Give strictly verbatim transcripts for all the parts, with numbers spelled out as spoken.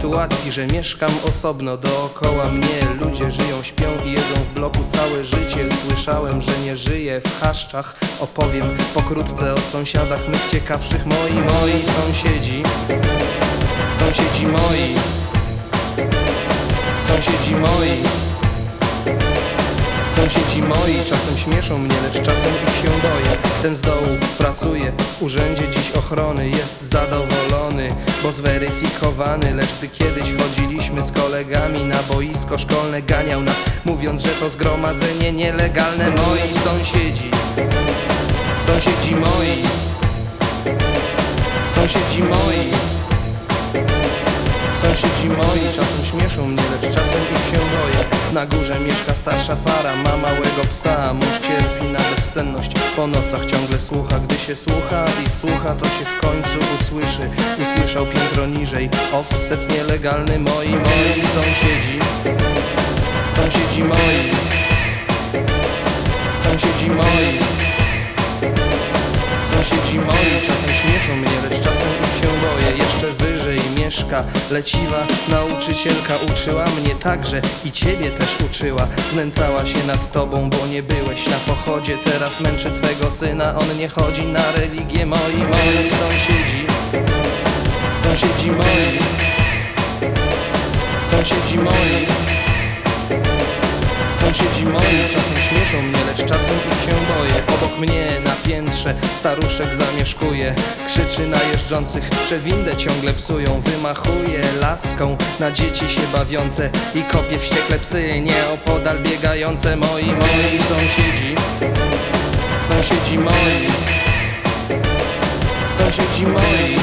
sytuacji, że mieszkam osobno. Dookoła mnie ludzie żyją, śpią i jedzą w bloku całe życie. Słyszałem, że nie żyję w chaszczach. Opowiem pokrótce o sąsiadach mych ciekawszych. Moi, moi sąsiedzi, sąsiedzi moi, sąsiedzi moi, sąsiedzi moi. Czasem śmieszą mnie, lecz czasem ich się boję. Ten z dołu pracuje w urzędzie dziś ochrony. Jest zadowolony, bo zweryfikowany. Lecz gdy kiedyś chodziliśmy z kolegami na boisko szkolne, ganiał nas, mówiąc, że to zgromadzenie nielegalne. Moi sąsiedzi, sąsiedzi moi, sąsiedzi moi, sąsiedzi moi. Czasem śmieszą mnie, lecz czasem ich się boję. Na górze mieszka starsza para, ma małego psa. Mąż cierpi na bezsenność, po nocach ciągle słucha. Gdy się słucha i słucha, to się w końcu usłyszy. Usłyszał piętro niżej, offset nielegalny. Moi, moi sąsiedzi, sąsiedzi moi, sąsiedzi moi, sąsiedzi moi. Czasem śmieszą mnie, lecz czasem ich się boję. Jeszcze wyżej mieszka leciwa nauczycielka. Uczyła mnie także i ciebie też uczyła. Znęcała się nad tobą, bo nie byłeś na pochodzie. Teraz męczy twego syna, on nie chodzi na religię. Moi, moi sąsiedzi, sąsiedzi moi, sąsiedzi moi, sąsiedzi moi. Czasem śmieszą mnie, lecz czasem ich się boję. Obok mnie na piętrze staruszek zamieszkuje. Krzyczy na jeżdżących, że windę ciągle psują. Wymachuje laską na dzieci się bawiące i kopie wściekle psy nieopodal biegające. Moi, moi sąsiedzi, sąsiedzi moi, sąsiedzi moi,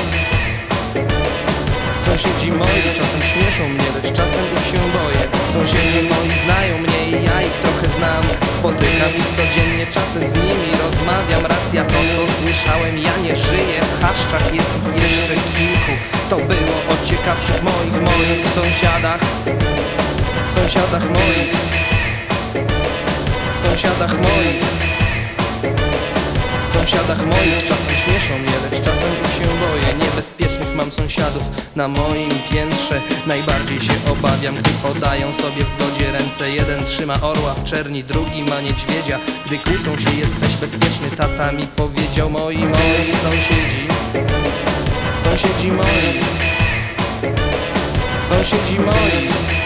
sąsiedzi moi. Czasem śmieszą mnie, lecz czasem ich się boję. Sąsiedzi moi znają mnie i ja ich trochę znam. Spotykam ich codziennie, czasem z nimi rozmawiam. Racja to, co słyszałem, ja nie żyję w chaszczach. Jest ich jeszcze kilku. To było o ciekawszych moich, moich sąsiadach, sąsiadach moich, sąsiadach moich, sąsiadach moich. Czasem śmieszą mnie, lecz czasem ich się boję. Niebezpiecznych mam sąsiadów na moim piętrze. Najbardziej się obawiam, gdy podają sobie w zgodzie ręce. Jeden trzyma orła w czerni, drugi ma niedźwiedzia. Gdy kłócą się, jesteś bezpieczny, tata mi powiedział. Moi, moi sąsiedzi, sąsiedzi moi, sąsiedzi moi,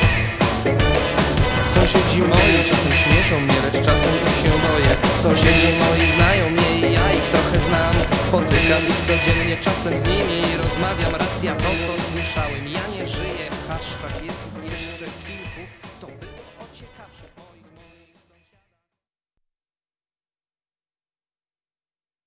sąsiedzi moi. Czasem śmieszą mnie, lecz czasem ich się boję. Sąsiedzi moi znają mnie i ja ich trochę znam. Spotykam ich codziennie, czasem z nimi rozmawiam. Racja to, co słyszałem, ja nie żyję w chaszczach. Jest ich jeszcze kilku.